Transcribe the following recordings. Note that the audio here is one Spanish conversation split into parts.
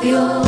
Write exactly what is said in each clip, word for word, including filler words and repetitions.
Radio.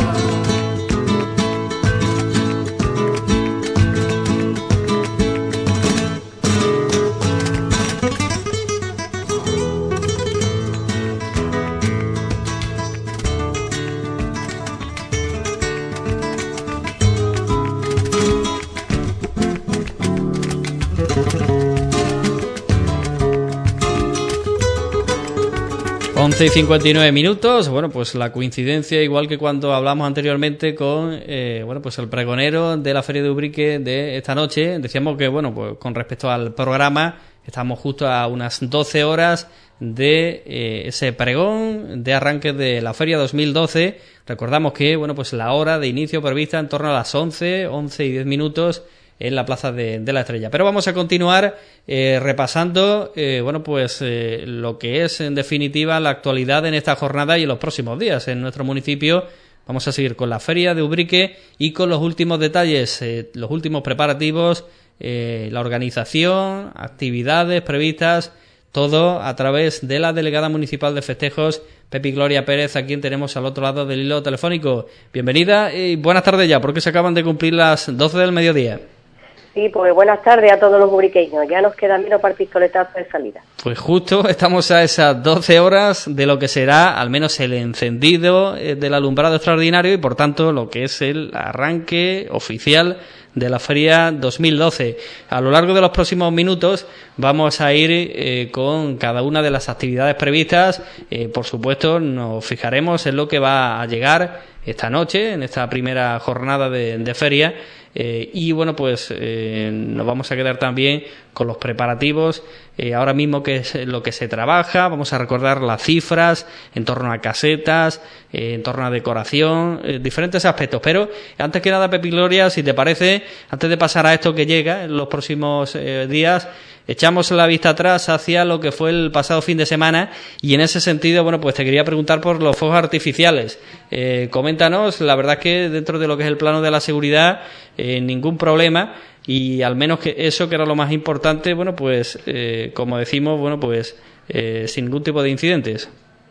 once y cincuenta y nueve minutos, bueno, pues la coincidencia, igual que cuando hablamos anteriormente con, eh, bueno, pues el pregonero de la Feria de Ubrique de esta noche. Decíamos que, bueno, pues con respecto al programa, estamos justo a unas doce horas de eh, ese pregón de arranque de la Feria dos mil doce. Recordamos que, bueno, pues la hora de inicio prevista en torno a las once, once y diez minutos en la Plaza de, de la Estrella. Pero vamos a continuar eh, repasando eh, bueno pues eh, lo que es en definitiva la actualidad en esta jornada y en los próximos días en nuestro municipio. Vamos a seguir con la Feria de Ubrique y con los últimos detalles, eh, los últimos preparativos, eh, la organización, actividades previstas, todo a través de la delegada municipal de festejos, Pepi Gloria Pérez, a quien tenemos al otro lado del hilo telefónico. Bienvenida y buenas tardes ya, porque se acaban de cumplir las doce del mediodía. Sí, pues buenas tardes a todos los ubriqueños. Ya nos queda menos para el pistoletazo de salida. Pues justo estamos a esas doce horas de lo que será al menos el encendido del alumbrado extraordinario y por tanto lo que es el arranque oficial de la Feria dos mil doce. A lo largo de los próximos minutos vamos a ir eh, con cada una de las actividades previstas. Eh, por supuesto, nos fijaremos en lo que va a llegar esta noche, en esta primera jornada de, de feria. Eh, y bueno, pues eh, nos vamos a quedar también con los preparativos, eh, ahora mismo que es lo que se trabaja. Vamos a recordar las cifras en torno a casetas, eh, en torno a decoración, eh, diferentes aspectos. Pero antes que nada, Pepi Gloria, si te parece, antes de pasar a esto que llega en los próximos eh, días, echamos la vista atrás hacia lo que fue el pasado fin de semana y en ese sentido, bueno, pues te quería preguntar por los fuegos artificiales. Eh, coméntanos, la verdad es que dentro de lo que es el plano de la seguridad, eh, ningún problema y al menos que eso que era lo más importante, bueno, pues eh, como decimos, bueno, pues eh, sin ningún tipo de incidentes.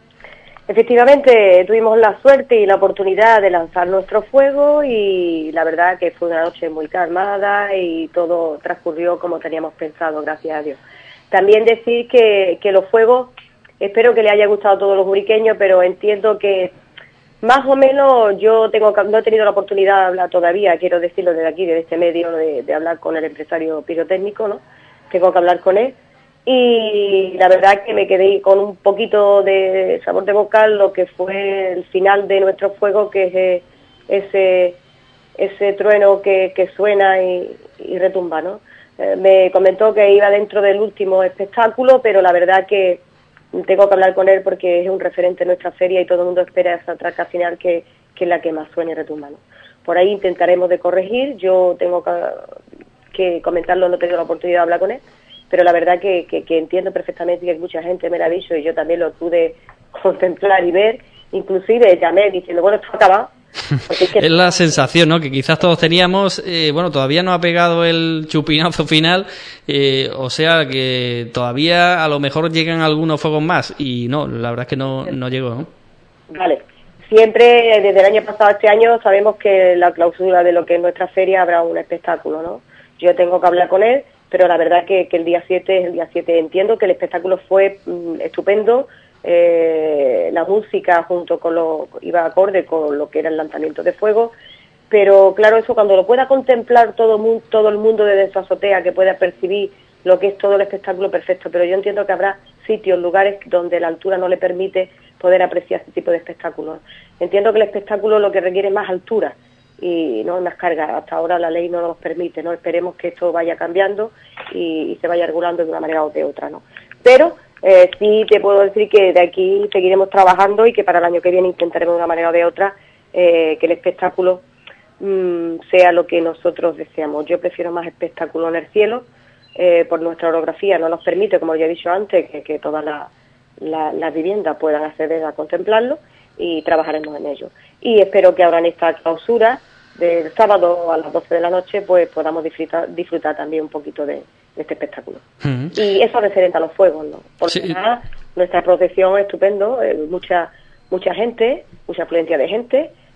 Efectivamente, tuvimos la suerte y la oportunidad de lanzar nuestro fuego y la verdad que fue una noche muy calmada y todo transcurrió como teníamos pensado, gracias a Dios. También decir que, que los fuegos, espero que les haya gustado a todos los ubriqueños, pero entiendo que más o menos yo tengo no he tenido la oportunidad de hablar todavía, quiero decirlo desde aquí, desde este medio, de, de hablar con el empresario pirotécnico, ¿no? Tengo que hablar con él. Y la verdad que me quedé con un poquito de sabor de boca lo que fue el final de nuestro fuego, que es ese ese trueno que, que suena y, y retumba, ¿no? Eh, me comentó que iba dentro del último espectáculo, pero la verdad que tengo que hablar con él porque es un referente en nuestra feria y todo el mundo espera esa traca final que, que es la que más suena y retumba, ¿no? Por ahí intentaremos de corregir, yo tengo que, que comentarlo, no he tenido la oportunidad de hablar con él, pero la verdad que, que, que entiendo perfectamente que mucha gente me lo ha dicho y yo también lo pude contemplar y ver, inclusive llamé diciendo, bueno, esto acaba. Es, que... es la sensación, ¿no?, que quizás todos teníamos, eh, bueno, todavía no ha pegado el chupinazo final, eh, o sea que todavía a lo mejor llegan algunos fuegos más y no, la verdad es que no, no llegó, ¿no? Vale, siempre desde el año pasado a este año sabemos que la clausura de lo que es nuestra feria habrá un espectáculo, ¿no? Yo tengo que hablar con él, pero la verdad que, que el día siete es el día siete. Entiendo que el espectáculo fue mm, estupendo, eh, la música junto con lo, iba acorde con lo que era el lanzamiento de fuego, pero claro, eso cuando lo pueda contemplar todo, todo el mundo desde su azotea, que pueda percibir lo que es todo el espectáculo, perfecto, pero yo entiendo que habrá sitios, lugares donde la altura no le permite poder apreciar este tipo de espectáculos. Entiendo que el espectáculo lo que requiere es más altura, y no más carga. Hasta ahora la ley no nos permite, no esperemos que esto vaya cambiando y, y se vaya regulando de una manera o de otra, ¿no? Pero eh, sí te puedo decir que de aquí seguiremos trabajando y que para el año que viene intentaremos de una manera o de otra eh, que el espectáculo mmm, sea lo que nosotros deseamos. Yo prefiero más espectáculo en el cielo, eh, por nuestra orografía no nos permite, como ya he dicho antes, que, que todas las la, la viviendas puedan acceder a contemplarlo y trabajaremos en ello. Y espero que ahora en esta clausura del sábado a las doce de la noche pues podamos disfrutar, disfrutar también un poquito de, de este espectáculo. Uh-huh. Y eso referente a los fuegos, ¿no? Porque sí. Nada, nuestra procesión es estupendo, eh, mucha mucha gente, mucha afluencia de gente,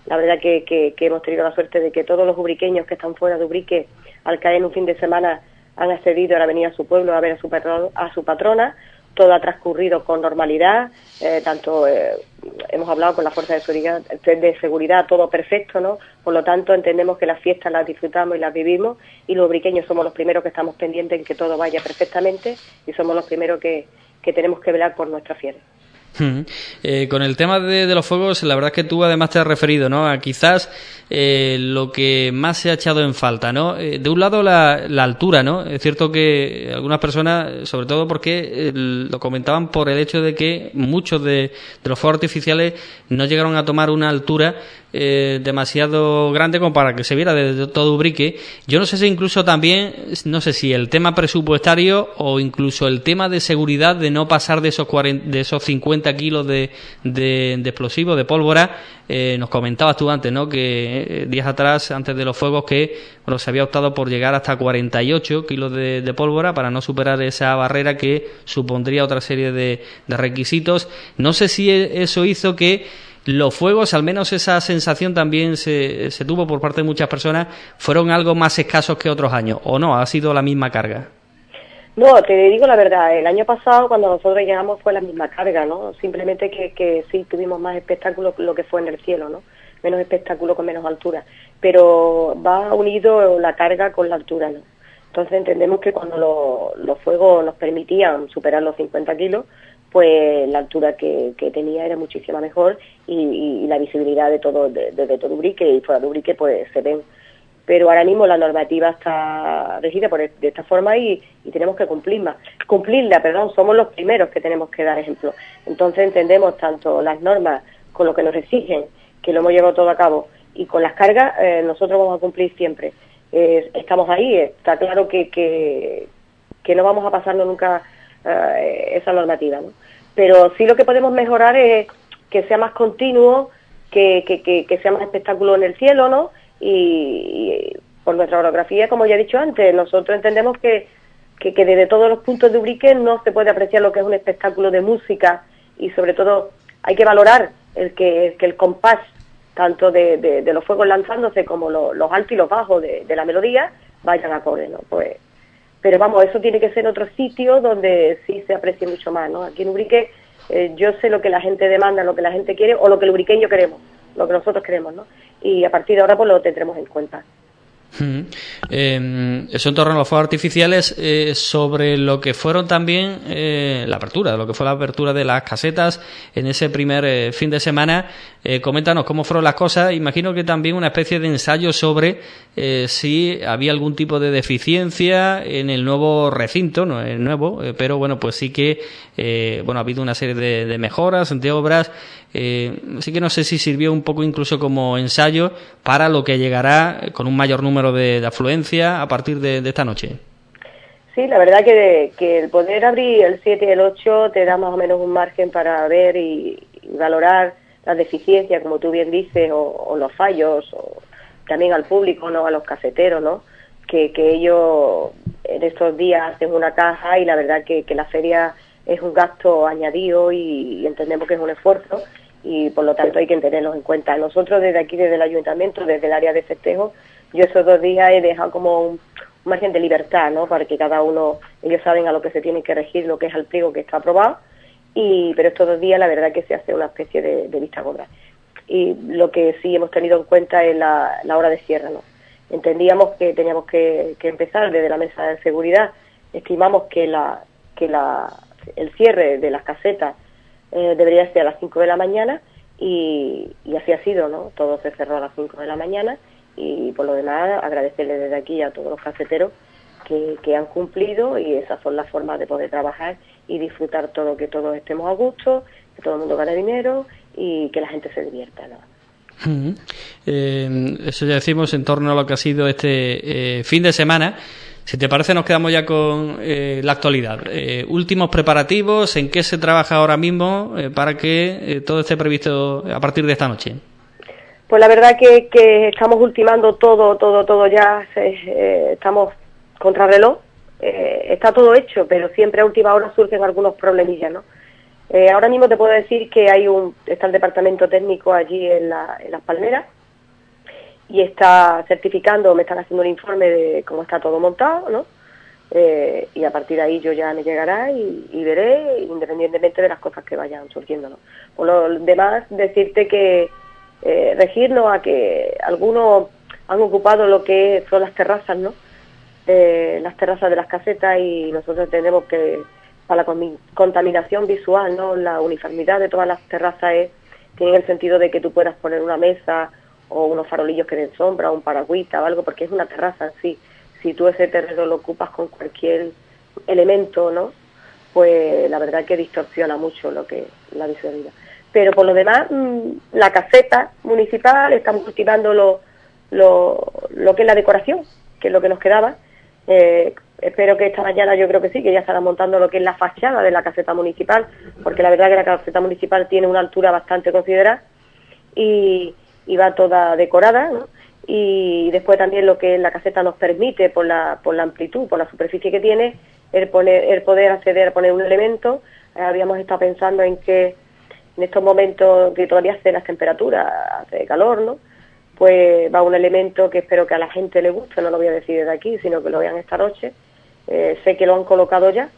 La verdad que, que, que hemos tenido la suerte de que todos los ubriqueños que están fuera de Ubrique, al caer en un fin de semana, han accedido a venir a su pueblo a ver a su, patrón, a su patrona. Todo ha transcurrido con normalidad, eh, tanto eh, hemos hablado con la fuerza de seguridad, de seguridad, todo perfecto, ¿no? Por lo tanto, entendemos que las fiestas las disfrutamos y las vivimos, y los ubriqueños somos los primeros que estamos pendientes en que todo vaya perfectamente, y somos los primeros que, que tenemos que velar por nuestras fieles. Hmm. Eh, con el tema de, de los fuegos, la verdad es que tú además te has referido, ¿no?, a quizás eh, lo que más se ha echado en falta, ¿no? Eh, de un lado la, la altura, ¿no? Es cierto que algunas personas, sobre todo porque eh, lo comentaban por el hecho de que muchos de, de los fuegos artificiales no llegaron a tomar una altura eh, demasiado grande como para que se viera desde todo Ubrique. Yo no sé si incluso también, no sé si el tema presupuestario o incluso el tema de seguridad, de no pasar de esos cuarenta, de esos cincuenta kilos de, de, de explosivos, de pólvora. Eh, nos comentabas tú antes, ¿no?, que eh, días atrás, antes de los fuegos, que bueno, se había optado por llegar hasta cuarenta y ocho kilos de, de pólvora para no superar esa barrera que supondría otra serie de, de requisitos. No sé si eso hizo que los fuegos, al menos esa sensación también se, se tuvo por parte de muchas personas, fueron algo más escasos que otros años, ¿o no? ¿Ha sido la misma carga? No, te digo la verdad, el año pasado cuando nosotros llegamos fue la misma carga, ¿no? Simplemente que, que sí tuvimos más espectáculo lo que fue en el cielo, ¿no? Menos espectáculo con menos altura, pero va unido la carga con la altura, ¿no? Entonces entendemos que cuando lo, los fuegos nos permitían superar los cincuenta kilos, pues la altura que, que tenía era muchísima mejor, y, y, y la visibilidad de todo, de, de, de todo Ubrique y fuera de Ubrique pues se ven. Pero ahora mismo la normativa está regida por, de esta forma y, y tenemos que cumplirla, cumplirla, perdón, somos los primeros que tenemos que dar ejemplo. Entonces entendemos tanto las normas con lo que nos exigen, que lo hemos llevado todo a cabo, y con las cargas eh, nosotros vamos a cumplir siempre. Eh, estamos ahí, está claro que, que, que no vamos a pasarnos nunca eh, esa normativa, ¿no? Pero sí lo que podemos mejorar es que sea más continuo, que, que, que, que sea más espectáculo en el cielo, ¿no? Y, y por nuestra orografía, como ya he dicho antes, nosotros entendemos que, que, que desde todos los puntos de Ubrique no se puede apreciar lo que es un espectáculo de música, y sobre todo hay que valorar el que, que el compás tanto de, de, de los fuegos lanzándose como lo, los altos y los bajos de, de la melodía vayan acorde, ¿no? Pues, pero vamos, eso tiene que ser en otro sitio donde sí se aprecie mucho más, ¿no? Aquí en Ubrique eh, yo sé lo que la gente demanda, lo que la gente quiere, o lo que el ubriqueño queremos, lo que nosotros queremos, ¿no? Y a partir de ahora pues lo tendremos en cuenta. Uh-huh. Eh, eso en torno a los fuegos artificiales, eh, sobre lo que fueron también eh, la apertura, lo que fue la apertura de las casetas en ese primer eh, fin de semana. Eh, coméntanos cómo fueron las cosas. Imagino que también una especie de ensayo sobre eh, si había algún tipo de deficiencia en el nuevo recinto, no el nuevo, eh, pero bueno, pues sí que eh, bueno, ha habido una serie de, de mejoras, de obras. Eh, así que no sé si sirvió un poco incluso como ensayo para lo que llegará con un mayor número de, de afluencia a partir de, de esta noche. Sí, la verdad que, de, que el poder abrir el siete y el ocho te da más o menos un margen para ver y, y valorar las deficiencias, como tú bien dices, o, o los fallos, o también al público, no, a los caseteros, ¿no? Que, que ellos en estos días hacen una caja, y la verdad que, que la feria es un gasto añadido y, y entendemos que es un esfuerzo, y por lo tanto hay que tenerlos en cuenta. Nosotros desde aquí, desde el ayuntamiento, desde el área de festejo, yo esos dos días he dejado como un, un margen de libertad, ¿no? Para que cada uno, ellos saben a lo que se tienen que regir, lo que es el pliego que está aprobado, y pero estos dos días la verdad que se hace una especie de, de vista gorda. Y lo que sí hemos tenido en cuenta es la, la hora de cierre, ¿no? Entendíamos que teníamos que, que empezar desde la mesa de seguridad, estimamos que la que la el cierre de las casetas eh, debería ser a las cinco de la mañana, y, y así ha sido, ¿no? Todo se cerró a las cinco de la mañana, y por lo demás agradecerle desde aquí a todos los caseteros que, que han cumplido, y esas son las formas de poder trabajar y disfrutar todo, que todos estemos a gusto, que todo el mundo gane dinero y que la gente se divierta, ¿no? Uh-huh. Eh, eso ya decimos en torno a lo que ha sido este eh, fin de semana. Si te parece, nos quedamos ya con eh, la actualidad. Eh, últimos preparativos, ¿en qué se trabaja ahora mismo eh, para que eh, todo esté previsto a partir de esta noche? Pues la verdad que, que estamos ultimando todo, todo, todo ya, eh, estamos contrarreloj, eh, está todo hecho, pero siempre a última hora surgen algunos problemillas, ¿no? Eh, ahora mismo te puedo decir que hay un está el departamento técnico allí en, la, en Las Palmeras, y está certificando, me están haciendo un informe de cómo está todo montado, ¿no? Eh, y a partir de ahí yo ya me llegará y, y veré, independientemente de las cosas que vayan surgiendo, ¿no? Por lo demás, decirte que eh, regirnos a que algunos han ocupado lo que son las terrazas, ¿no? Eh, las terrazas de las casetas, y nosotros entendemos que para la contaminación visual, ¿no? La uniformidad de todas las terrazas es, tiene el sentido de que tú puedas poner una mesa o unos farolillos que den sombra, o un paragüita o algo, porque es una terraza en sí. Si tú ese terreno lo ocupas con cualquier elemento, ¿no? Pues la verdad que distorsiona mucho lo que la visualidad. Pero por lo demás, la caseta municipal, estamos cultivando lo, lo, lo que es la decoración, que es lo que nos quedaba. Eh, espero que esta mañana, yo creo que sí, que ya estarán montando lo que es la fachada de la caseta municipal, porque la verdad que la caseta municipal tiene una altura bastante considerada y, y va toda decorada, ¿no? Y después también lo que la caseta nos permite, por la por la amplitud, por la superficie que tiene, el poner el poder acceder a poner un elemento. Eh, habíamos estado pensando en que en estos momentos que todavía hace las temperaturas, hace calor, ¿no? Pues va un elemento que espero que a la gente le guste, no lo voy a decir desde aquí, sino que lo vean esta noche. Eh, sé que lo han colocado ya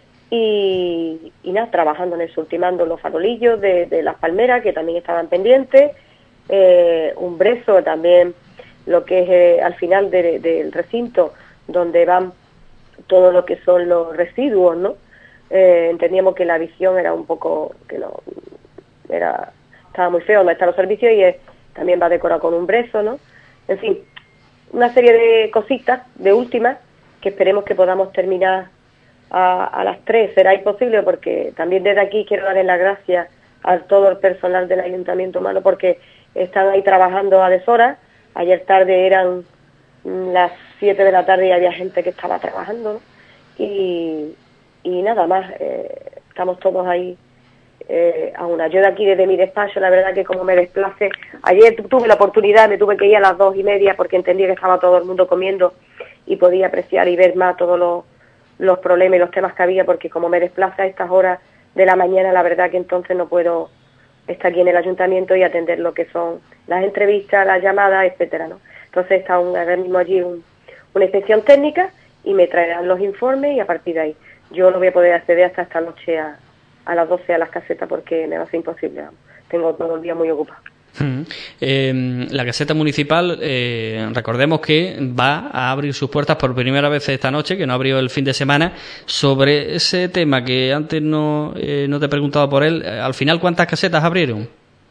y, y nada, trabajando en eso, ultimando los farolillos de, de las palmeras que también estaban pendientes, eh, un brezo también, lo que es eh, al final de, del recinto donde van todo lo que son los residuos, ¿no? Eh, entendíamos que la visión era un poco, que no, era, estaba muy feo donde están los servicios, y es, también va decorado con un brezo, ¿no? En fin, una serie de cositas, de últimas, que esperemos que podamos terminar a, a las tres, será imposible, porque también desde aquí quiero darle las gracias a todo el personal del Ayuntamiento Humano, porque están ahí trabajando a deshoras. Ayer tarde eran las siete de la tarde y había gente que estaba trabajando, ¿no? Y, y nada más, eh, estamos todos ahí eh, a una. Yo de aquí, desde mi despacho, la verdad que como me desplace, ayer tuve la oportunidad, me tuve que ir a las dos y media porque entendí que estaba todo el mundo comiendo y podía apreciar y ver más todos los, los problemas y los temas que había, porque como me desplaza a estas horas de la mañana, la verdad que entonces no puedo estar aquí en el ayuntamiento y atender lo que son las entrevistas, las llamadas, etcétera, ¿no? Entonces está un, ahora mismo allí un, una inspección técnica y me traerán los informes, y a partir de ahí yo no voy a poder acceder hasta esta noche a, a las doce a las casetas porque me va a ser imposible, vamos. Tengo todo el día muy ocupado. Mm. Eh, la caseta municipal, eh, recordemos que va a abrir sus puertas por primera vez esta noche, que no abrió el fin de semana. Sobre ese tema que antes no, eh, no te he preguntado por él, al final, ¿cuántas casetas abrieron?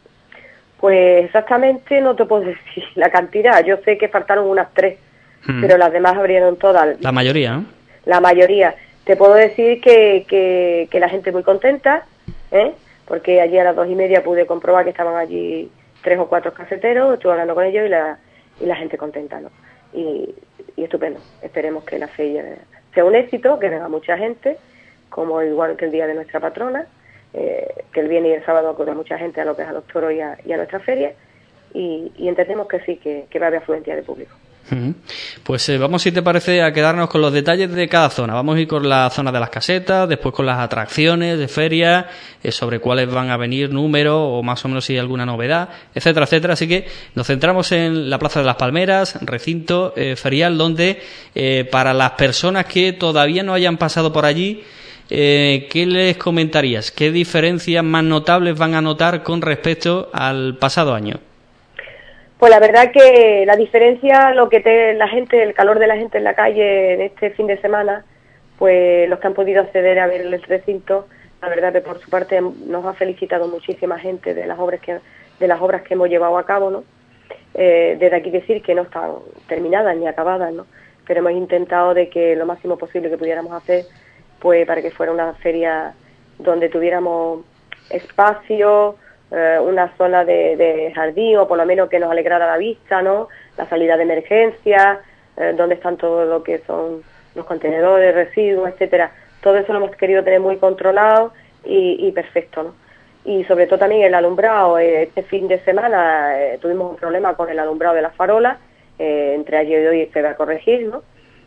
Pues exactamente no te puedo decir la cantidad. Yo sé que faltaron unas tres, mm. pero las demás abrieron todas. La mayoría, ¿no? La mayoría. Te puedo decir que, que, que la gente muy contenta, ¿eh? Porque allí a las dos y media pude comprobar que estaban allí tres o cuatro caseteros, estuve hablando con ellos y la, y la gente contenta, ¿no? Y, y estupendo. Esperemos que la feria sea un éxito, que venga mucha gente, como igual que el día de nuestra patrona, eh, que el viernes y el sábado acude mucha gente a lo que es a los toros y a, y a nuestra feria, y, y entendemos que sí, que, que va a haber afluencia de público. Pues eh, vamos, si te parece, a quedarnos con los detalles de cada zona. Vamos a ir con la zona de las casetas, después con las atracciones de feria, eh, sobre cuáles van a venir, números o más o menos si hay alguna novedad, etcétera, etcétera. Así que nos centramos en la Plaza de las Palmeras, recinto eh, ferial, donde eh, para las personas que todavía no hayan pasado por allí, eh, ¿qué les comentarías? ¿Qué diferencias más notables van a notar con respecto al pasado año? Pues la verdad que la diferencia, lo que te, la gente, el calor de la gente en la calle en este fin de semana, pues los que han podido acceder a ver el recinto, la verdad que por su parte nos ha felicitado muchísima gente de las obras que de las obras que hemos llevado a cabo, ¿no? Eh, desde aquí decir que no están terminadas ni acabadas, ¿no? Pero hemos intentado de que lo máximo posible que pudiéramos hacer, pues para que fuera una feria donde tuviéramos espacio, una zona de, de jardín, o por lo menos que nos alegrara la vista, ¿no? La salida de emergencia, eh, donde están todo lo que son los contenedores, residuos, etcétera. Todo eso lo hemos querido tener muy controlado y, y perfecto, ¿no? Y sobre todo también el alumbrado. Eh, este fin de semana eh, tuvimos un problema con el alumbrado de las farolas, eh, entre ayer y hoy se va a corregir, ¿no?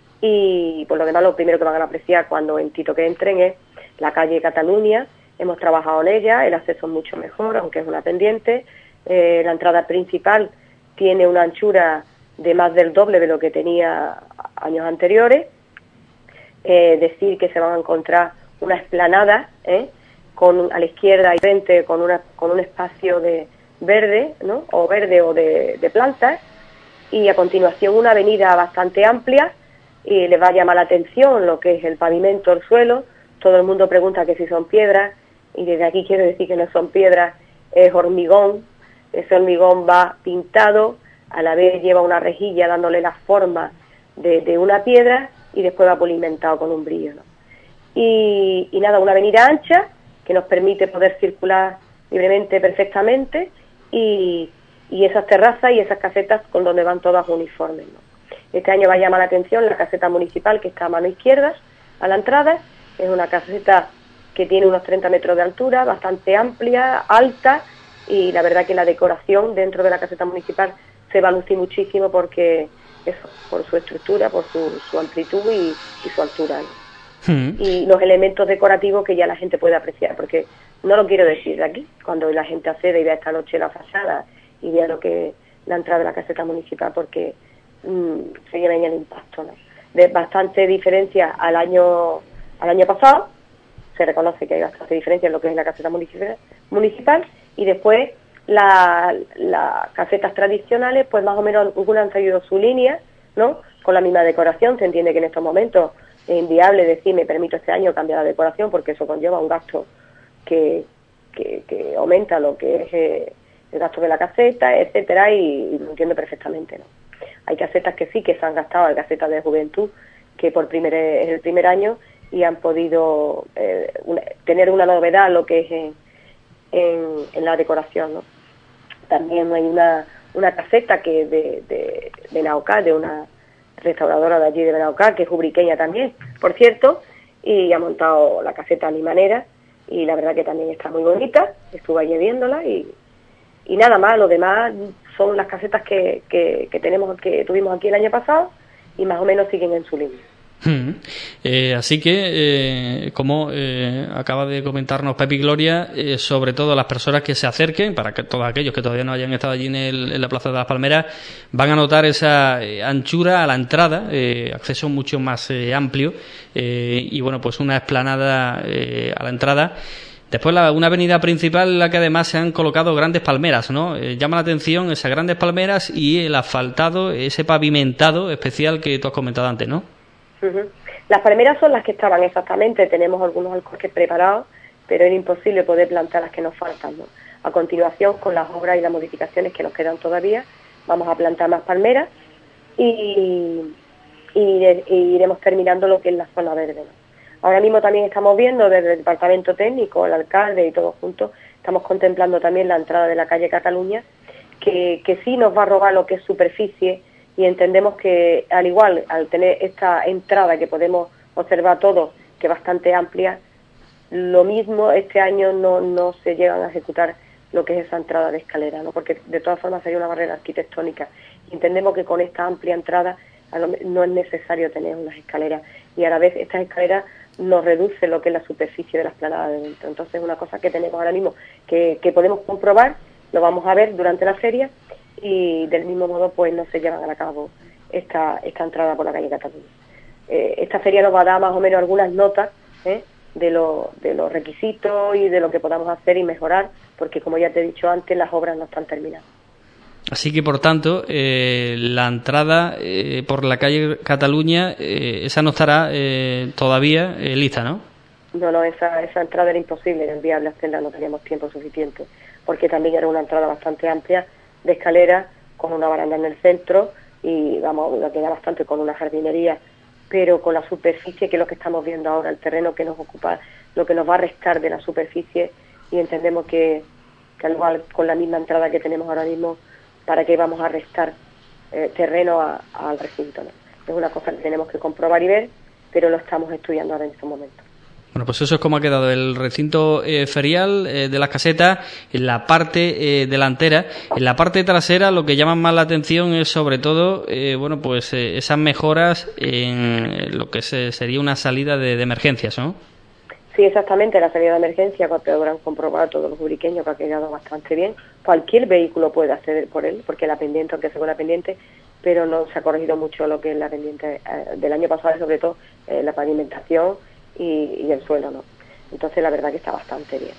Y por lo demás lo primero que van a apreciar cuando en Tito que entren es la calle Cataluña. Hemos trabajado en ella, el acceso es mucho mejor, aunque es una pendiente. Eh, la entrada principal tiene una anchura de más del doble de lo que tenía años anteriores. Eh, decir que se van a encontrar una explanada, ¿eh? con a la izquierda y frente con una con un espacio de verde, ¿no? o verde o de, de plantas, y a continuación una avenida bastante amplia, y les va a llamar la atención lo que es el pavimento, el suelo. Todo el mundo pregunta que si son piedras, y desde aquí quiero decir que no son piedras, es hormigón. Ese hormigón va pintado, a la vez lleva una rejilla dándole la forma de, de una piedra, y después va polimentado con un brillo, ¿no? Y, y nada, una avenida ancha que nos permite poder circular libremente, perfectamente, y, y esas terrazas y esas casetas con donde van todas uniformes, ¿no? Este año va a llamar la atención la caseta municipal, que está a mano izquierda, a la entrada. Es una caseta que tiene unos treinta metros de altura, bastante amplia, alta, y la verdad que la decoración dentro de la caseta municipal se va a lucir muchísimo, porque eso, por su estructura, por su, su amplitud y, y su altura, ¿no? Mm. Y los elementos decorativos que ya la gente puede apreciar, porque no lo quiero decir de aquí, cuando la gente accede y vea esta noche la fachada y vea lo que es la entrada de la caseta municipal, porque mmm, se lleva en el impacto, ¿no? De bastante diferencia al año al año pasado. Se reconoce que hay bastante diferencia en lo que es la caseta municipal, municipal y después la, las casetas tradicionales, pues más o menos algunas han seguido su línea, ¿no? Con la misma decoración. Se entiende que en estos momentos es inviable decir, me permito este año cambiar la decoración, porque eso conlleva un gasto que, que, que aumenta lo que es eh, el gasto de la caseta, etcétera, y, y lo entiendo perfectamente, ¿no? Hay casetas que sí, que se han gastado, hay casetas de juventud que por primer es el primer año y han podido eh, una, tener una novedad lo que es en, en, en la decoración, ¿no? También hay una, una caseta que de, de, de Naucá, de una restauradora de allí de Benaucá, que es ubriqueña también, por cierto, y ha montado la caseta a mi manera, y la verdad que también está muy bonita. Estuve allí viéndola, y, y nada más. Lo demás son las casetas que, que, que tenemos que tuvimos aquí el año pasado, y más o menos siguen en su línea. Hmm. Eh, así que, eh, como eh, acaba de comentarnos Pepi Gloria, eh, sobre todo las personas que se acerquen, para que todos aquellos que todavía no hayan estado allí en, el, en la Plaza de las Palmeras, van a notar esa eh, anchura a la entrada, eh, acceso mucho más eh, amplio, eh, y bueno, pues una explanada eh, a la entrada. Después la, una avenida principal en la que además se han colocado grandes palmeras, ¿no? Eh, llama la atención esas grandes palmeras y el asfaltado, ese pavimentado especial que tú has comentado antes, ¿no? Uh-huh. Las palmeras son las que estaban exactamente. Tenemos algunos alcorques preparados, pero era imposible poder plantar las que nos faltan, ¿no? A continuación, con las obras y las modificaciones que nos quedan todavía, vamos a plantar más palmeras y, y, y iremos terminando lo que es la zona verde, ¿no? Ahora mismo también estamos viendo desde el departamento técnico, el alcalde y todos juntos, estamos contemplando también la entrada de la calle Cataluña, que, que sí nos va a robar lo que es superficie. Y entendemos que, al igual, al tener esta entrada que podemos observar todos, que es bastante amplia, lo mismo este año no, no se llegan a ejecutar lo que es esa entrada de escalera, ¿no? Porque de todas formas sería una barrera arquitectónica. Y entendemos que con esta amplia entrada no es necesario tener unas escaleras. Y a la vez estas escaleras nos reduce lo que es la superficie de la explanada de dentro. Entonces es una cosa que tenemos ahora mismo, que, que podemos comprobar, lo vamos a ver durante la feria, y del mismo modo pues no se llevan a cabo esta esta entrada por la calle Cataluña. Eh, esta feria nos va a dar más o menos algunas notas ¿eh? de, lo, de los requisitos y de lo que podamos hacer y mejorar, porque como ya te he dicho antes, las obras no están terminadas. Así que, por tanto, eh, la entrada eh, por la calle Cataluña, eh, esa no estará eh, todavía eh, lista, ¿no? No, no, esa, esa entrada era imposible, era inviable hacerla, no teníamos tiempo suficiente, porque también era una entrada bastante amplia, de escalera, con una baranda en el centro, y vamos, la queda bastante con una jardinería, pero con la superficie, que es lo que estamos viendo ahora, el terreno que nos ocupa, lo que nos va a restar de la superficie, y entendemos que, que al igual con la misma entrada que tenemos ahora mismo, ¿para qué vamos a restar eh, terreno al recinto, ¿no? Es una cosa que tenemos que comprobar y ver, pero lo estamos estudiando ahora en estos momentos. Bueno, pues eso es como ha quedado el recinto eh, ferial eh, de las casetas en la parte eh, delantera. En la parte trasera lo que llama más la atención es sobre todo, eh, bueno, pues eh, esas mejoras en lo que se, sería una salida de, de emergencias, ¿no? Sí, exactamente, la salida de emergencia, cuando habrán comprobado todos los uriqueños que ha quedado bastante bien. Cualquier vehículo puede acceder por él, porque la pendiente, aunque sea una pendiente, pero no se ha corregido mucho lo que es la pendiente eh, del año pasado, sobre todo eh, la pavimentación y, y el suelo, ¿no? Entonces la verdad que está bastante bien.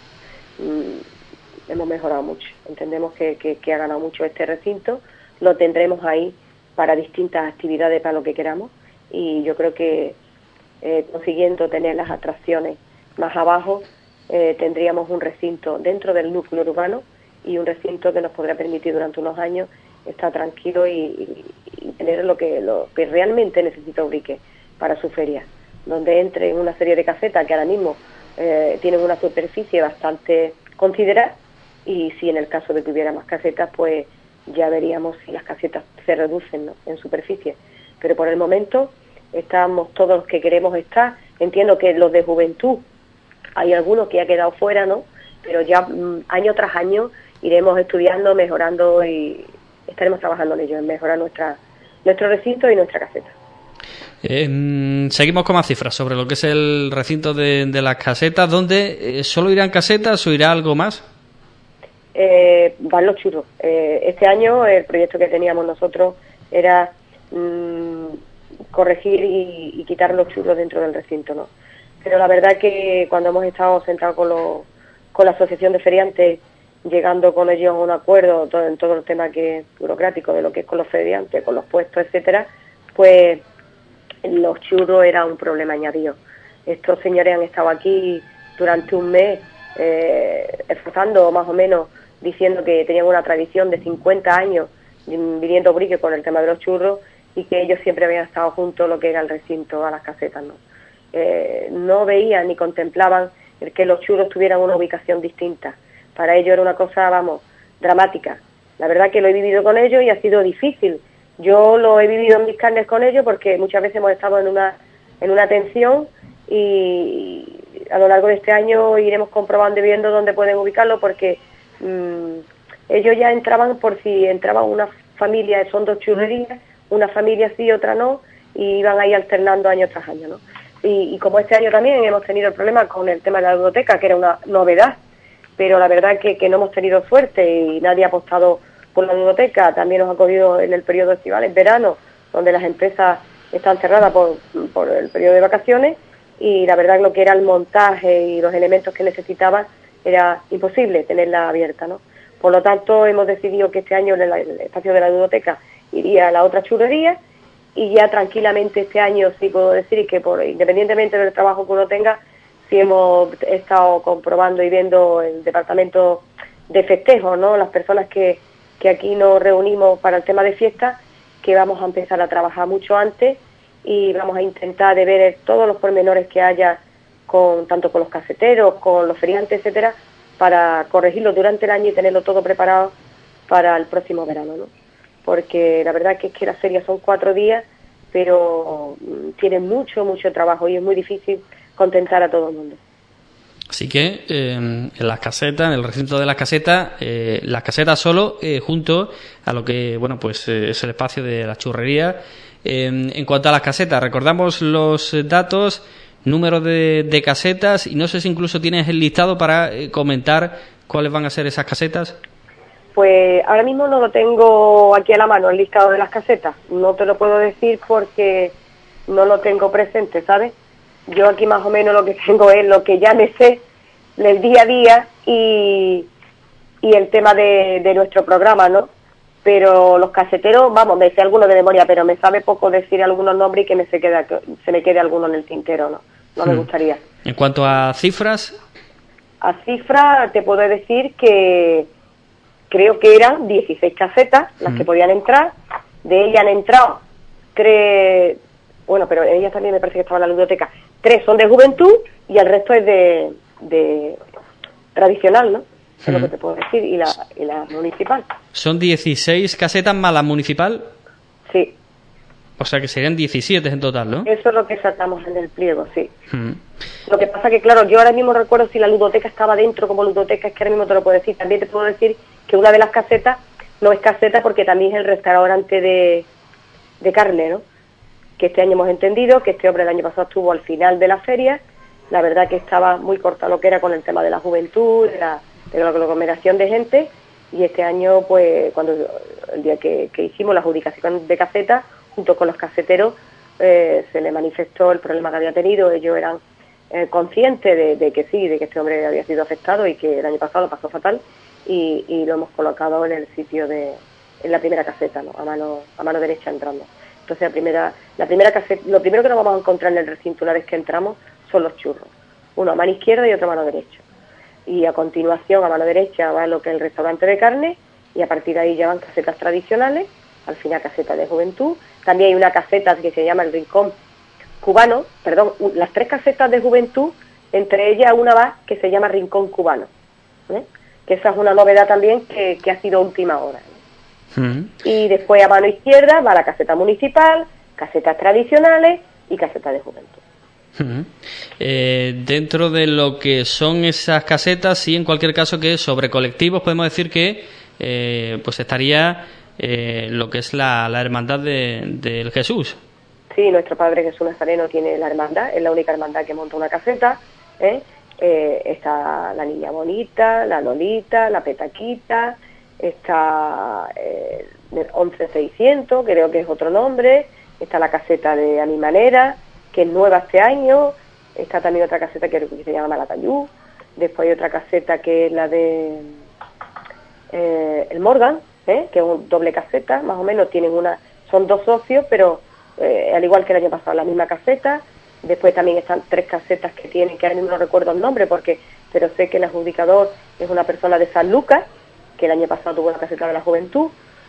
Mm, hemos mejorado mucho, entendemos que, que, que ha ganado mucho este recinto, lo tendremos ahí para distintas actividades, para lo que queramos, y yo creo que eh, consiguiendo tener las atracciones más abajo, eh, tendríamos un recinto dentro del núcleo urbano y un recinto que nos podrá permitir durante unos años estar tranquilo y, y, y tener lo que, lo que realmente necesita Ubrique para su feria, donde entre una serie de casetas que ahora mismo eh, tienen una superficie bastante considerada, y si en el caso de que hubiera más casetas, pues ya veríamos si las casetas se reducen, ¿no?, en superficie. Pero por el momento estamos todos los que queremos estar. Entiendo que los de juventud, hay algunos que ha quedado fuera, ¿no? Pero ya mm, año tras año iremos estudiando, mejorando y estaremos trabajando en ello, en mejorar nuestra, nuestro recinto y nuestra caseta. Eh, seguimos con más cifras sobre lo que es el recinto de, de las casetas. ¿Dónde eh, solo irán casetas o irá algo más? Eh, van los churros. Eh, este año el proyecto que teníamos nosotros era mmm, corregir y, y quitar los churros dentro del recinto, ¿no? Pero la verdad que cuando hemos estado sentados con, los, con la asociación de feriantes, llegando con ellos a un acuerdo todo, en todo el tema que es burocrático de lo que es con los feriantes, con los puestos, etcétera, pues los churros era un problema añadido. Estos señores han estado aquí durante un mes eh, esforzando más o menos, diciendo que tenían una tradición de cincuenta años viniendo a Ubrique con el tema de los churros, y que ellos siempre habían estado juntos lo que era el recinto, a las casetas, ¿no? Eh, no veían ni contemplaban el que los churros tuvieran una ubicación distinta. Para ellos era una cosa, vamos, dramática. La verdad que lo he vivido con ellos y ha sido difícil. Yo lo he vivido en mis carnes con ellos porque muchas veces hemos estado en una en una tensión, y a lo largo de este año iremos comprobando y viendo dónde pueden ubicarlo, porque mmm, ellos ya entraban por si entraba una familia, son dos churrerías, una familia sí, otra no, y iban ahí alternando año tras año, ¿no? Y, y como este año también hemos tenido el problema con el tema de la biblioteca, que era una novedad, pero la verdad que, que no hemos tenido suerte y nadie ha apostado por la biblioteca. También nos ha cogido en el periodo estival, en verano, donde las empresas están cerradas por, por el periodo de vacaciones, y la verdad que lo que era el montaje y los elementos que necesitaban era imposible tenerla abierta, ¿no? Por lo tanto, hemos decidido que este año el, el espacio de la biblioteca iría a la otra churrería, y ya tranquilamente este año sí puedo decir que, por independientemente del trabajo que uno tenga, sí hemos estado comprobando y viendo el departamento de festejos, ¿no? Las personas que, que aquí nos reunimos para el tema de fiestas, que vamos a empezar a trabajar mucho antes, y vamos a intentar de ver todos los pormenores que haya, con tanto con los caseteros, con los feriantes, etcétera, para corregirlo durante el año y tenerlo todo preparado para el próximo verano, ¿no? Porque la verdad que es que las ferias son cuatro días, pero tienen mucho, mucho trabajo y es muy difícil contentar a todo el mundo. Así que eh, en las casetas, en el recinto de las casetas, eh, las casetas solo eh, junto a lo que, bueno, pues eh, es el espacio de la churrería. Eh, en cuanto a las casetas, recordamos los datos, número de, de casetas, y no sé si incluso tienes el listado para eh, comentar cuáles van a ser esas casetas. Pues ahora mismo no lo tengo aquí a la mano, el listado de las casetas. No te lo puedo decir porque no lo tengo presente, ¿sabes? Yo aquí más o menos lo que tengo es lo que ya me sé del día a día y, y el tema de, de nuestro programa, ¿no? Pero los caseteros, vamos, me sé algunos de memoria, pero me sabe poco decir algunos nombres y que me se, queda, se me quede alguno en el tintero, ¿no? No hmm. me gustaría. En cuanto a cifras... A cifras te puedo decir que... Creo que eran dieciséis casetas las mm. que podían entrar. De ellas han entrado tres, bueno, pero ellas también me parece que estaban en la biblioteca. Tres son de juventud y el resto es de, de tradicional, ¿no? Mm. Es lo que te puedo decir. Y la, y la municipal. ¿Son dieciséis casetas más la municipal? Sí. O sea que serían diecisiete en total, ¿no? Eso es lo que sacamos en el pliego, sí. Mm. Lo que pasa que, claro, yo ahora mismo recuerdo si la ludoteca estaba dentro como ludoteca, es que ahora mismo te lo puedo decir. También te puedo decir que una de las casetas no es caseta porque también es el restaurante de, de carne, ¿no? Que este año hemos entendido que este hombre el año pasado estuvo al final de la feria la verdad que estaba muy corta lo que era con el tema de la juventud, de la, de la aglomeración de gente, y este año, pues, cuando el día que, que hicimos la adjudicación de casetas, junto con los caseteros, eh, se le manifestó el problema que había tenido. Ellos eran eh, conscientes de, de que sí, de que este hombre había sido afectado y que el año pasado lo pasó fatal, y, y lo hemos colocado en el sitio de, en la primera caseta, ¿no? a mano, a mano derecha entrando. Entonces la primera, la primera caseta, lo primero que nos vamos a encontrar en el recinto una vez que entramos son los churros, uno a mano izquierda y otro a mano derecha. Y a continuación, a mano derecha, va lo que es el restaurante de carne, y a partir de ahí ya van casetas tradicionales, al final caseta de juventud. También hay una caseta que se llama el Rincón Cubano, perdón, las tres casetas de juventud, entre ellas una va que se llama Rincón Cubano, ¿eh? Que esa es una novedad también que, que ha sido última hora, ¿eh? Uh-huh. Y después a mano izquierda va la caseta municipal, casetas tradicionales y casetas de juventud. Uh-huh. Eh, dentro de lo que son esas casetas, sí, en cualquier caso, que sobre colectivos podemos decir que eh, pues estaría eh, lo que es la, la hermandad del de Jesús. Sí, nuestro Padre Jesús Nazareno tiene la hermandad, es la única hermandad que monta una caseta, ¿eh? Eh, está la Niña Bonita, la Lolita, la Petaquita, está eh, once seiscientos, creo que es otro nombre, está la caseta de Animanera, que es nueva este año, está también otra caseta que se llama Malatayú, después hay otra caseta que es la de eh, el Morgan, ¿eh? que es un doble caseta, más o menos tienen una, son dos socios, pero eh, al igual que el año pasado, la misma caseta. Después también están tres casetas que tienen, que ahora mismo no recuerdo el nombre, porque pero sé que el adjudicador es una persona de San Lucas, que el año pasado tuvo la caseta de la juventud,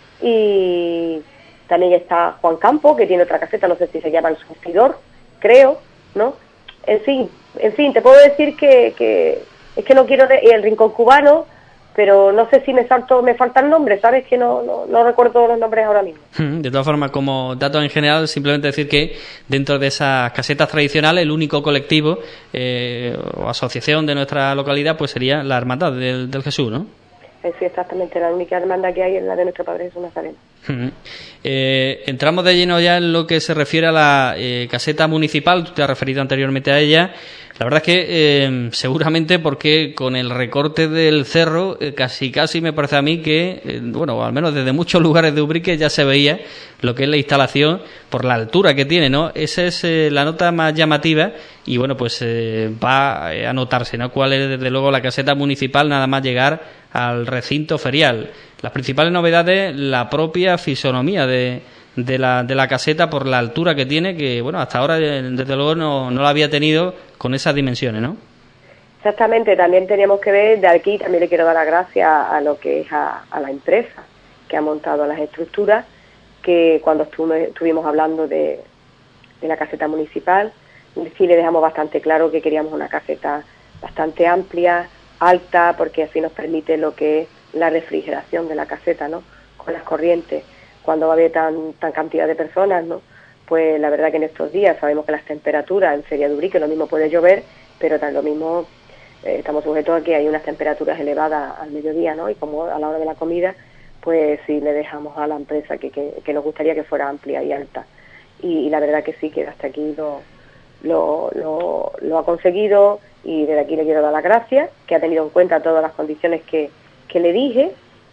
y también está Juan Campo, que tiene otra caseta, no sé si se llama El Surtidor, creo, ¿no? En fin, en fin, te puedo decir que, que es que no quiero de, el Rincón Cubano, pero no sé si me salto, me faltan nombres, ¿sabes? Que no, no, no recuerdo los nombres ahora mismo. De todas formas, como datos en general, simplemente decir que dentro de esas casetas tradicionales, el único colectivo eh, o asociación de nuestra localidad, pues sería la Hermandad del, del Jesús, ¿no? Sí, exactamente, la única hermandad que hay es la de nuestro Padre Jesús Nazareno. Uh-huh. Eh, entramos de lleno ya en lo que se refiere a la eh, caseta municipal. Tú te has referido anteriormente a ella. La verdad es que eh, seguramente porque con el recorte del cerro eh, casi casi me parece a mí que, eh, bueno, al menos desde muchos lugares de Ubrique ya se veía lo que es la instalación por la altura que tiene, ¿no? Esa es eh, la nota más llamativa y bueno, pues eh, va a notarse, ¿no? Cuál es desde luego la caseta municipal nada más llegar al recinto ferial. Las principales novedades, la propia fisonomía de, de, la, de la caseta por la altura que tiene, que bueno, hasta ahora desde luego no, no la había tenido con esas dimensiones, ¿no? Exactamente, también teníamos que ver, de aquí también le quiero dar las gracias a lo que es a, a la empresa que ha montado las estructuras, que cuando estuve, estuvimos hablando de, de la caseta municipal, sí le dejamos bastante claro que queríamos una caseta bastante amplia, alta, porque así nos permite lo que es la refrigeración de la caseta, ¿no? Con las corrientes, cuando va a haber tan, tan cantidad de personas, ¿no? Pues la verdad que en estos días sabemos que las temperaturas en Feria de Ubrique, lo mismo puede llover, pero tan lo mismo eh, estamos sujetos a que hay unas temperaturas elevadas al mediodía, ¿no? Y como a la hora de la comida, pues sí le dejamos a la empresa que, que, que nos gustaría que fuera amplia y alta. Y, y la verdad que sí, que hasta aquí lo, lo, lo, lo ha conseguido, y desde aquí le quiero dar las gracias, que ha tenido en cuenta todas las condiciones que, que le dije,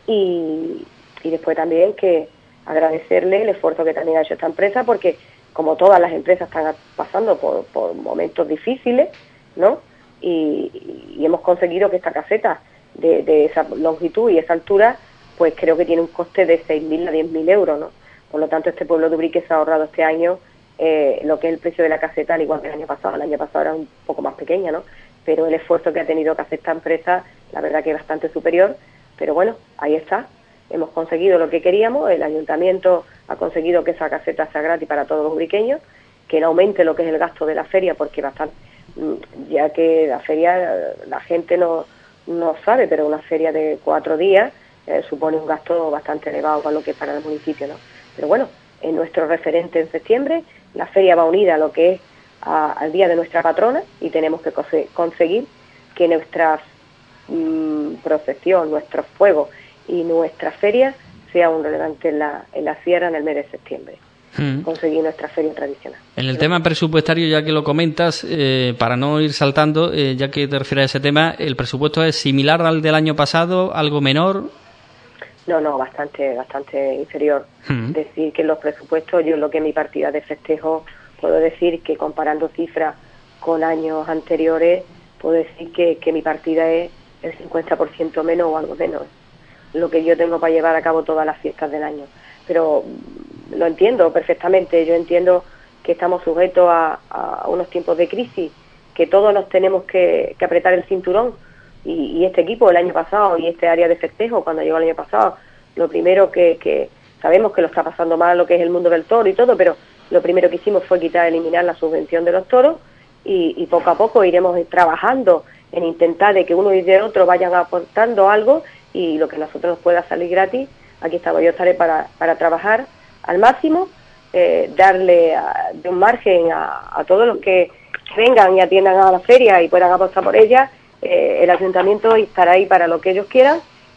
y, y después también que agradecerle el esfuerzo que también ha hecho esta empresa, porque como todas las empresas están pasando por, por momentos difíciles, ¿no? Y, y hemos conseguido que esta caseta de, de esa longitud y esa altura, pues creo que tiene un coste de seis mil a diez mil euros, ¿no? Por lo tanto, este pueblo de Ubrique se ha ahorrado este año eh, lo que es el precio de la caseta, al igual que el año pasado. El año pasado era un poco más pequeña, ¿no? Pero el esfuerzo que ha tenido que hacer esta empresa, la verdad que es bastante superior, pero bueno, ahí está. Hemos conseguido lo que queríamos, el ayuntamiento ha conseguido que esa caseta sea gratis para todos los ubriqueños, que no aumente lo que es el gasto de la feria, porque bastante, ya que la feria la gente no, no sabe, pero una feria de cuatro días eh, supone un gasto bastante elevado para lo que es para el municipio, ¿no? Pero bueno, en nuestro referente en septiembre, la feria va unida a lo que es a, al día de nuestra patrona, y tenemos que conseguir que nuestra mmm, procesión, nuestro fuego y nuestra feria sea un relevante en la, en la sierra en el mes de septiembre. hmm. conseguir nuestra feria tradicional. En el tema presupuestario, ya que lo comentas, eh, para no ir saltando, eh, ya que te refieres a ese tema, ¿el presupuesto es similar al del año pasado, algo menor? No, no, bastante bastante inferior. Hmm. Decir que los presupuestos, yo lo que mi partida de festejo, puedo decir que comparando cifras con años anteriores, puedo decir que, que mi partida es el cincuenta por ciento menos o algo menos, lo que yo tengo para llevar a cabo todas las fiestas del año. Pero lo entiendo perfectamente, yo entiendo que estamos sujetos a, a unos tiempos de crisis, que todos nos tenemos que, que apretar el cinturón, y, y este equipo el año pasado y este área de festejo cuando llegó el año pasado, lo primero que, que sabemos que lo está pasando mal lo que es el mundo del toro y todo, pero lo primero que hicimos fue quitar, eliminar la subvención de los toros, y, y poco a poco iremos trabajando en intentar de que uno y de otro vayan aportando algo, y lo que a nosotros nos pueda salir gratis, aquí estamos, yo estaré para, para trabajar al máximo, eh, darle a, de un margen a, a todos los que vengan y atiendan a la feria y puedan apostar por ella. Eh, el ayuntamiento estará ahí para lo que ellos quieran,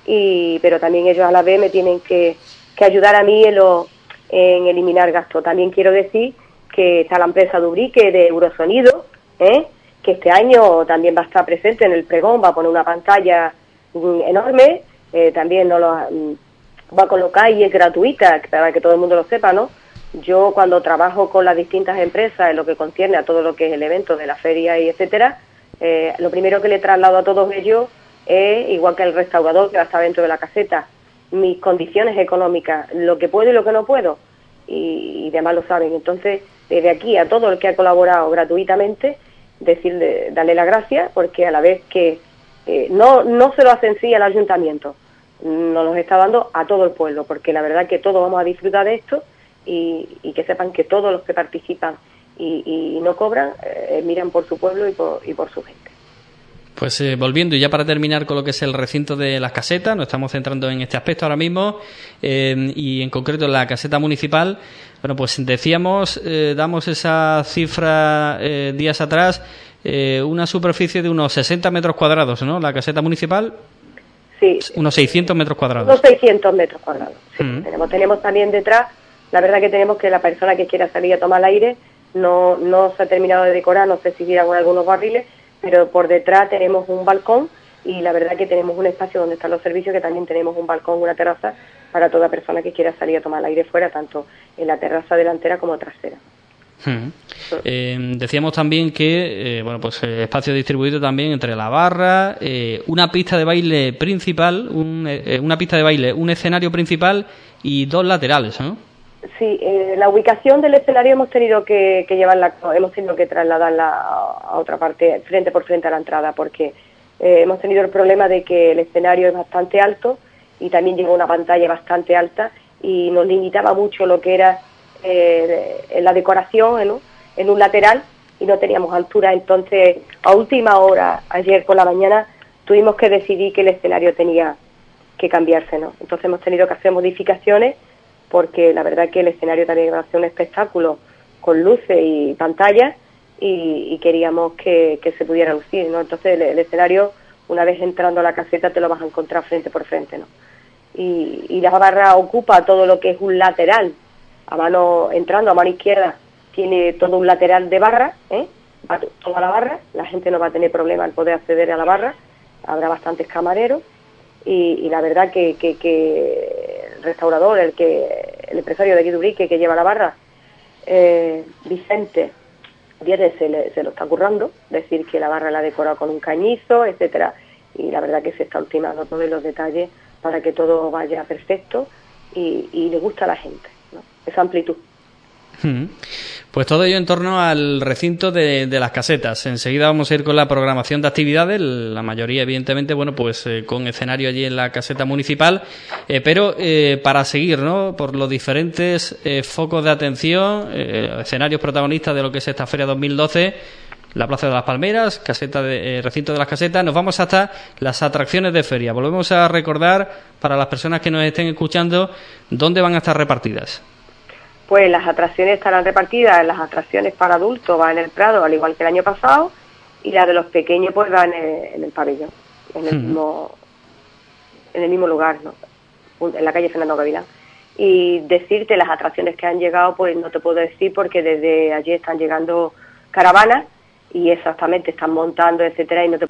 y pero también ellos a la vez me tienen que, que ayudar a mí en, lo, en eliminar gastos. También quiero decir que está la empresa Dubrique de Eurosonido, ¿eh? que este año también va a estar presente en el pregón, va a poner una pantalla mm, enorme, eh, también no lo mm, va a colocar y es gratuita, para que todo el mundo lo sepa, ¿no? Yo cuando trabajo con las distintas empresas en lo que concierne a todo lo que es el evento de la feria y etcétera, eh, lo primero que le traslado a todos ellos es, igual que el restaurador que va a estar dentro de la caseta, mis condiciones económicas, lo que puedo y lo que no puedo, y, y demás lo saben. Entonces, desde aquí a todo el que ha colaborado gratuitamente, decirle, darle las gracias, porque a la vez que eh, no, no se lo hacen sí al ayuntamiento, nos los está dando a todo el pueblo, porque la verdad que todos vamos a disfrutar de esto, y, y que sepan que todos los que participan y, y no cobran, eh, miran por su pueblo y por, y por su gente. Pues eh, volviendo, y ya para terminar con lo que es el recinto de las casetas, nos estamos centrando en este aspecto ahora mismo, eh, y en concreto en la caseta municipal. Bueno, pues decíamos, eh, damos esa cifra eh, días atrás, eh, una superficie de unos sesenta metros cuadrados, ¿no? La caseta municipal, sí, unos seiscientos metros cuadrados. Unos seiscientos metros cuadrados, sí. Mm. Tenemos, tenemos también detrás, la verdad que tenemos que la persona que quiera salir a tomar el aire, no, no se ha terminado de decorar, no sé si irá con algunos barriles, pero por detrás tenemos un balcón, y la verdad que tenemos un espacio donde están los servicios, que también tenemos un balcón, una terraza para toda persona que quiera salir a tomar el aire fuera, tanto en la terraza delantera como trasera. Hmm. Eh, decíamos también que eh, bueno, pues eh, espacio distribuido también entre la barra, eh, una pista de baile principal, un, eh, una pista de baile, un escenario principal y dos laterales, ¿no? Sí, eh, la ubicación del escenario hemos tenido que, que llevarla, hemos tenido que trasladarla a otra parte, frente por frente a la entrada, porque eh, hemos tenido el problema de que el escenario es bastante alto y también lleva una pantalla bastante alta, y nos limitaba mucho lo que era eh, la decoración, ¿no?, en un lateral, y no teníamos altura. Entonces, a última hora, ayer por la mañana, tuvimos que decidir que el escenario tenía que cambiarse, ¿no? Entonces hemos tenido que hacer modificaciones, porque la verdad que el escenario también va a ser un espectáculo con luces y pantallas, y, y queríamos que, que se pudiera lucir, ¿no? Entonces el, el escenario, una vez entrando a la caseta, te lo vas a encontrar frente por frente, ¿no? Y, y la barra ocupa todo lo que es un lateral, a mano, entrando a mano izquierda, tiene todo un lateral de barra, ¿eh? Va toda la barra, la gente no va a tener problema al poder acceder a la barra, habrá bastantes camareros, y, y la verdad que, que, que el restaurador, el que el empresario de aquí de Ubrique que lleva la barra, eh, Vicente Viernes, se, le, se lo está currando, decir que la barra la ha decorado con un cañizo, etcétera, y la verdad que se está ultimando todos los detalles para que todo vaya perfecto y, y le gusta a la gente, ¿no?, esa amplitud. Pues todo ello en torno al recinto de, de las casetas. Enseguida vamos a ir con la programación de actividades, la mayoría evidentemente, bueno, pues eh, con escenario allí en la caseta municipal, eh, pero eh, para seguir, ¿no?, por los diferentes eh, focos de atención, eh, escenarios protagonistas de lo que es esta Feria dos mil doce, la Plaza de las Palmeras, caseta de, eh, recinto de las casetas. Nos vamos hasta las atracciones de feria. Volvemos a recordar, para las personas que nos estén escuchando, dónde van a estar repartidas. Pues las atracciones estarán repartidas, las atracciones para adultos van en el Prado, al igual que el año pasado, y las de los pequeños pues van en el, en el pabellón, en el, hmm. mismo, en el mismo lugar, ¿no?, en la calle Fernando Gavilán. y decirte las atracciones que han llegado, pues no te puedo decir, porque desde allí están llegando caravanas y exactamente están montando, etcétera, y no te